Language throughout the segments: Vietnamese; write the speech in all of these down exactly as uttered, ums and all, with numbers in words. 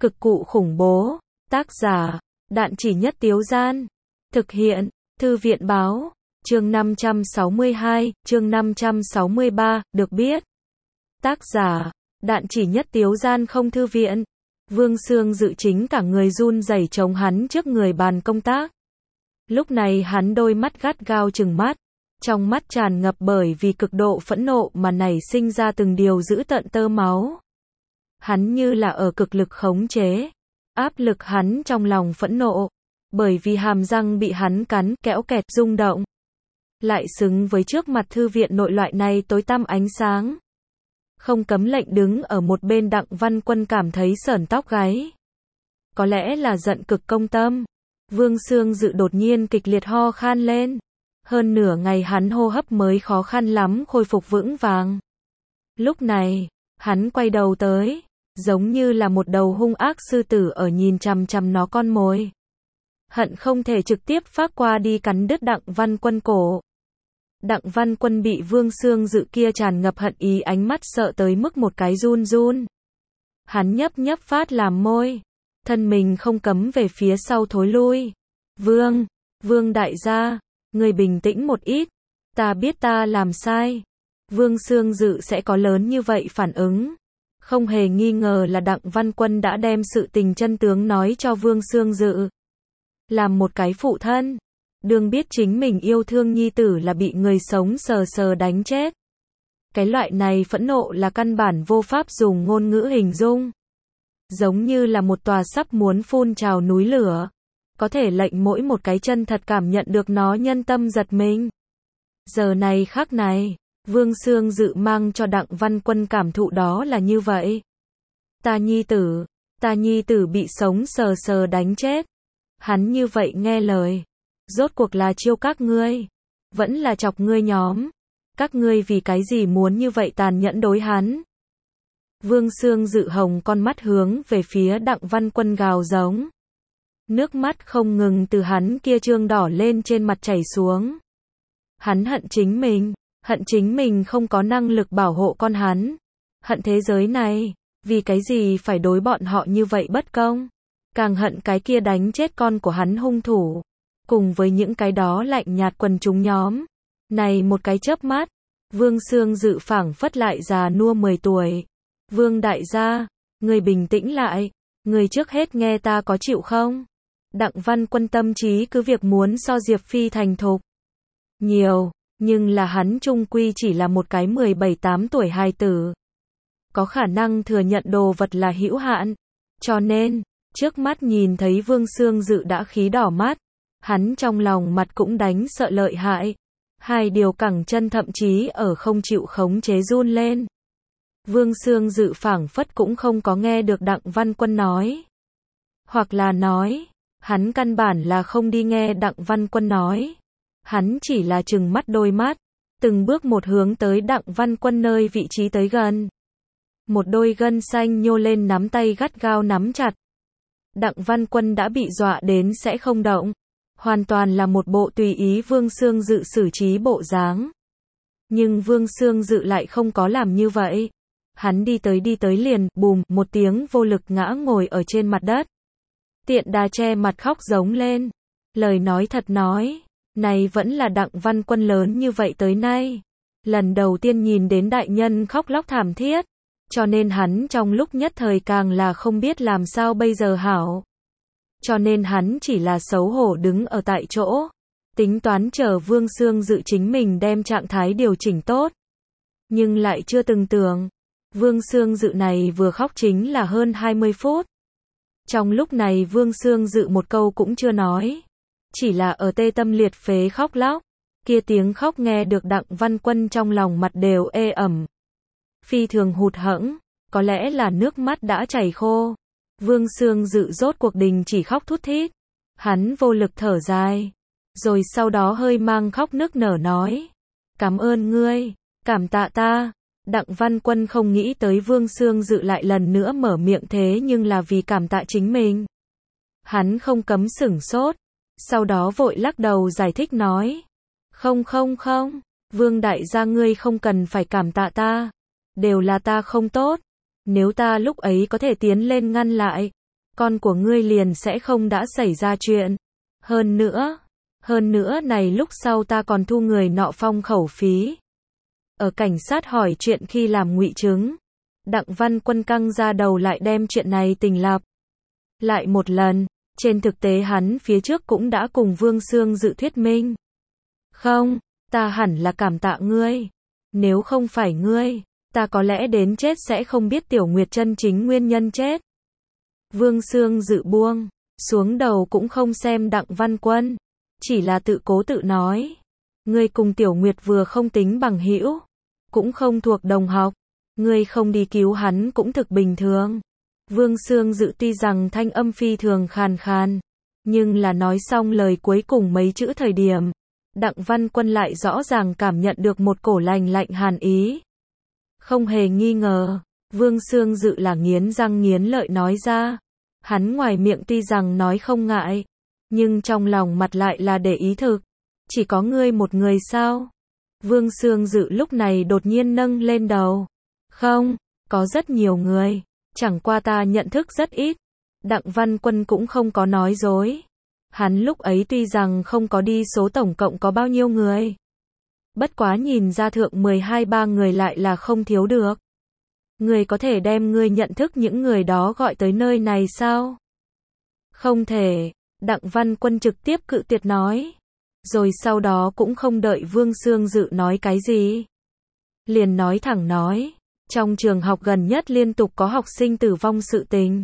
Cực cụ khủng bố. Tác giả, Đạn Chỉ Nhất Tiếu Gian. Thực hiện, Thư viện Báo. Chương năm trăm sáu mươi hai, chương năm trăm sáu mươi ba, được biết. Tác giả, Đạn Chỉ Nhất Tiếu Gian. Không thư viện. Vương Sương Dự chính cả người run rẩy chống hắn trước người bàn công tác. Lúc này hắn đôi mắt gắt gao trừng mắt, trong mắt tràn ngập bởi vì cực độ phẫn nộ mà nảy sinh ra từng điều dữ tợn tơ máu. Hắn như là ở cực lực khống chế, áp lực hắn trong lòng phẫn nộ, bởi vì hàm răng bị hắn cắn, kẽo kẹt rung động. Lại xứng với trước mặt thư viện nội loại này tối tăm ánh sáng. Không cấm lệnh đứng ở một bên Đặng Văn Quân cảm thấy sởn tóc gáy. Có lẽ là giận cực công tâm. Vương Sương Dự đột nhiên kịch liệt ho khan lên. Hơn nửa ngày hắn hô hấp mới khó khăn lắm khôi phục vững vàng. Lúc này, hắn quay đầu tới, giống như là một đầu hung ác sư tử ở nhìn chằm chằm nó con mồi. Hận không thể trực tiếp phác qua đi cắn đứt Đặng Văn Quân cổ. Đặng Văn Quân bị Vương Sương Dự kia tràn ngập hận ý ánh mắt sợ tới mức một cái run run. Hắn nhấp nhấp phát làm môi, thân mình không cấm về phía sau thối lui. Vương, Vương đại gia, người bình tĩnh một ít, ta biết ta làm sai. Vương Sương Dự sẽ có lớn như vậy phản ứng. Không hề nghi ngờ là Đặng Văn Quân đã đem sự tình chân tướng nói cho Vương Sương Dự. Làm một cái phụ thân, đương biết chính mình yêu thương nhi tử là bị người sống sờ sờ đánh chết. Cái loại này phẫn nộ là căn bản vô pháp dùng ngôn ngữ hình dung. Giống như là một tòa sắp muốn phun trào núi lửa. Có thể lệnh mỗi một cái chân thật cảm nhận được nó nhân tâm giật mình. Giờ này khắc này, Vương Sương Dự mang cho Đặng Văn Quân cảm thụ đó là như vậy. Ta nhi tử, ta nhi tử bị sống sờ sờ đánh chết. Hắn như vậy nghe lời. Rốt cuộc là chiêu các ngươi, vẫn là chọc ngươi nhóm. Các ngươi vì cái gì muốn như vậy tàn nhẫn đối hắn? Vương Sương Dự hồng con mắt hướng về phía Đặng Văn Quân gào giống. Nước mắt không ngừng từ hắn kia trương đỏ lên trên mặt chảy xuống. Hắn hận chính mình, hận chính mình không có năng lực bảo hộ con hắn. Hận thế giới này, vì cái gì phải đối bọn họ như vậy bất công. Càng hận cái kia đánh chết con của hắn hung thủ. Cùng với những cái đó lạnh nhạt quần chúng nhóm. Này một cái chớp mắt, Vương Sương Dự phảng phất lại già nua mười tuổi. Vương đại gia, người bình tĩnh lại, người trước hết nghe ta có chịu không? Đặng Văn Quân tâm trí cứ việc muốn so Diệp Phi thành thục nhiều, nhưng là hắn chung quy chỉ là một cái mười bảy tám tuổi hài tử. Có khả năng thừa nhận đồ vật là hữu hạn. Cho nên, trước mắt nhìn thấy Vương Sương Dự đã khí đỏ mắt. Hắn trong lòng mặt cũng đánh sợ lợi hại. Hai điều cẳng chân thậm chí ở không chịu khống chế run lên. Vương Sương Dự phảng phất cũng không có nghe được Đặng Văn Quân nói. Hoặc là nói, hắn căn bản là không đi nghe Đặng Văn Quân nói. Hắn chỉ là trừng mắt đôi mắt, từng bước một hướng tới Đặng Văn Quân nơi vị trí tới gần. Một đôi gân xanh nhô lên nắm tay gắt gao nắm chặt. Đặng Văn Quân đã bị dọa đến sẽ không động. Hoàn toàn là một bộ tùy ý Vương Sương Dự xử trí bộ dáng. Nhưng Vương Sương Dự lại không có làm như vậy. Hắn đi tới đi tới liền, bùm, một tiếng vô lực ngã ngồi ở trên mặt đất. Tiện đà che mặt khóc giống lên. Lời nói thật nói, này vẫn là Đặng Văn Quân lớn như vậy tới nay. Lần đầu tiên nhìn đến đại nhân khóc lóc thảm thiết. Cho nên hắn trong lúc nhất thời càng là không biết làm sao bây giờ hảo. Cho nên hắn chỉ là xấu hổ đứng ở tại chỗ. Tính toán chờ Vương Sương Dự chính mình đem trạng thái điều chỉnh tốt. Nhưng lại chưa từng tưởng. Vương Sương Dự này vừa khóc chính là hơn hai mươi phút. Trong lúc này Vương Sương Dự một câu cũng chưa nói. Chỉ là ở tê tâm liệt phế khóc lóc. Kia tiếng khóc nghe được Đặng Văn Quân trong lòng mặt đều ê ẩm. Phi thường hụt hẫng. Có lẽ là nước mắt đã chảy khô. Vương Sương Dự rốt cuộc đình chỉ khóc thút thít. Hắn vô lực thở dài. Rồi sau đó hơi mang khóc nức nở nói. Cảm ơn ngươi, cảm tạ ta. Đặng Văn Quân không nghĩ tới Vương Sương Dự lại lần nữa mở miệng thế nhưng là vì cảm tạ chính mình. Hắn không cấm sửng sốt. Sau đó vội lắc đầu giải thích nói. Không không không, Vương đại gia ngươi không cần phải cảm tạ ta. Đều là ta không tốt. Nếu ta lúc ấy có thể tiến lên ngăn lại, con của ngươi liền sẽ không đã xảy ra chuyện. Hơn nữa, hơn nữa này lúc sau ta còn thu người nọ phong khẩu phí. Ở cảnh sát hỏi chuyện khi làm ngụy chứng, Đặng Văn Quân căng ra đầu lại đem chuyện này tình lặp lại một lần, trên thực tế hắn phía trước cũng đã cùng Vương Xương Dự thuyết minh. Không, ta hẳn là cảm tạ ngươi. Nếu không phải ngươi, ta có lẽ đến chết sẽ không biết Tiểu Nguyệt chân chính nguyên nhân chết. Vương Xương Dự buông xuống đầu cũng không xem Đặng Văn Quân, chỉ là tự cố tự nói. Ngươi cùng Tiểu Nguyệt vừa không tính bằng hữu, cũng không thuộc đồng học, ngươi không đi cứu hắn cũng thực bình thường. Vương Xương Dự tuy rằng thanh âm phi thường khàn khàn, nhưng là nói xong lời cuối cùng mấy chữ thời điểm, Đặng Văn Quân lại rõ ràng cảm nhận được một cổ lạnh lạnh hàn ý. Không hề nghi ngờ, Vương Xương Dự là nghiến răng nghiến lợi nói ra. Hắn ngoài miệng tuy rằng nói không ngại, nhưng trong lòng mặt lại là để ý thực. Chỉ có ngươi một người sao? Vương Xương Dự lúc này đột nhiên nâng lên đầu. Không, có rất nhiều người, chẳng qua ta nhận thức rất ít. Đặng Văn Quân cũng không có nói dối. Hắn lúc ấy tuy rằng không có đi số tổng cộng có bao nhiêu người. Bất quá nhìn ra thượng mười hai ba người lại là không thiếu được. Người có thể đem ngươi nhận thức những người đó gọi tới nơi này sao? Không thể, Đặng Văn Quân trực tiếp cự tuyệt nói. Rồi sau đó cũng không đợi Vương Xương Dự nói cái gì. Liền nói thẳng nói, trong trường học gần nhất liên tục có học sinh tử vong sự tình.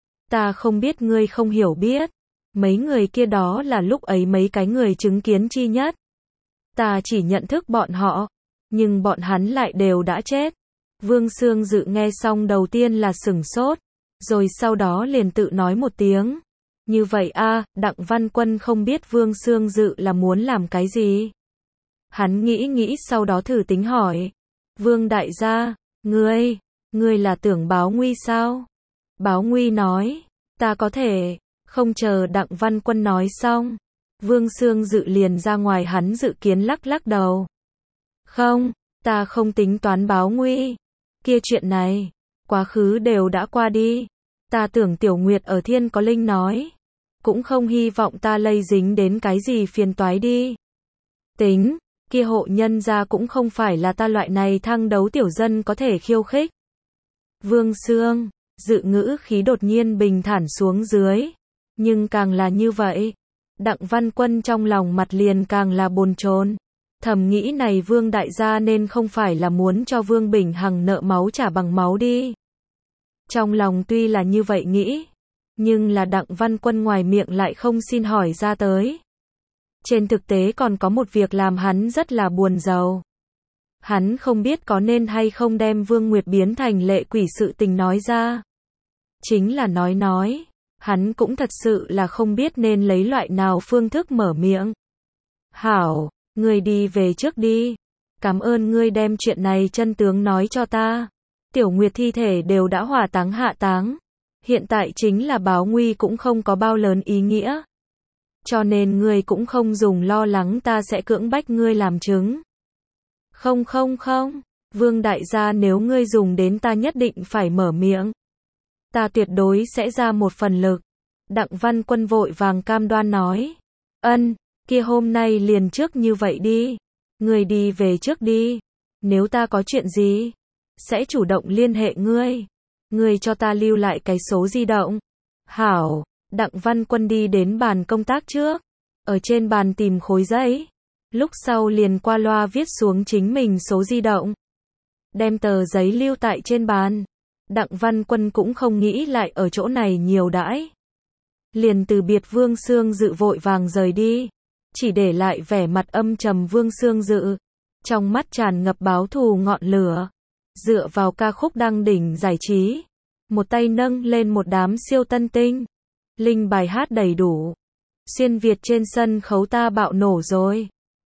Ta không biết ngươi không hiểu biết. Mấy người kia đó là lúc ấy mấy cái người chứng kiến chi nhất. Ta chỉ nhận thức bọn họ, nhưng bọn hắn lại đều đã chết. Vương Xương Dự nghe xong đầu tiên là sửng sốt, rồi sau đó liền tự nói một tiếng. Như vậy a, Đặng Văn Quân không biết Vương Xương Dự là muốn làm cái gì. Hắn nghĩ nghĩ sau đó thử tính hỏi. Vương đại gia, ngươi, ngươi là tưởng báo nguy sao? Báo nguy nói, ta có thể, không chờ Đặng Văn Quân nói xong. Vương Xương Dự liền ra ngoài hắn dự kiến lắc lắc đầu. Không, ta không tính toán báo nguy. Kia chuyện này, quá khứ đều đã qua đi. Ta tưởng Tiểu Nguyệt ở Thiên có linh nói. Cũng không hy vọng ta lây dính đến cái gì phiền toái đi. Tính, kia hộ nhân gia cũng không phải là ta loại này thăng đấu tiểu dân có thể khiêu khích. Vương Xương Dự ngữ khí đột nhiên bình thản xuống dưới. Nhưng càng là như vậy, Đặng Văn Quân trong lòng mặt liền càng là bồn chồn. Thầm nghĩ này Vương đại gia nên không phải là muốn cho Vương Bình Hằng nợ máu trả bằng máu đi. Trong lòng tuy là như vậy nghĩ, nhưng là Đặng Văn Quân ngoài miệng lại không xin hỏi ra tới. Trên thực tế còn có một việc làm hắn rất là buồn rầu. Hắn không biết có nên hay không đem Vương Nguyệt biến thành lệ quỷ sự tình nói ra. Chính là nói nói, hắn cũng thật sự là không biết nên lấy loại nào phương thức mở miệng. Hảo, ngươi đi về trước đi. Cảm ơn ngươi đem chuyện này chân tướng nói cho ta. Tiểu Nguyệt thi thể đều đã hỏa táng hạ táng. Hiện tại chính là báo nguy cũng không có bao lớn ý nghĩa. Cho nên ngươi cũng không dùng lo lắng ta sẽ cưỡng bách ngươi làm chứng. Không không không, Vương đại gia nếu ngươi dùng đến ta nhất định phải mở miệng. Ta tuyệt đối sẽ ra một phần lực. Đặng Văn Quân vội vàng cam đoan nói. Ân, kia hôm nay liền trước như vậy đi. Ngươi đi về trước đi. Nếu ta có chuyện gì, sẽ chủ động liên hệ ngươi. Ngươi cho ta lưu lại cái số di động. Hảo, Đặng Văn Quân đi đến bàn công tác trước. Ở trên bàn tìm khối giấy. Lúc sau liền qua loa viết xuống chính mình số di động. Đem tờ giấy lưu tại trên bàn. Đặng Văn Quân cũng không nghĩ lại ở chỗ này nhiều đãi. Liền từ biệt Vương Xương Dự vội vàng rời đi. Chỉ để lại vẻ mặt âm trầm Vương Xương Dự. Trong mắt tràn ngập báo thù ngọn lửa. Dựa vào ca khúc đăng đỉnh giải trí. Một tay nâng lên một đám siêu tân tinh. Linh bài hát đầy đủ. Xuyên Việt trên sân khấu ta bạo nổ rồi.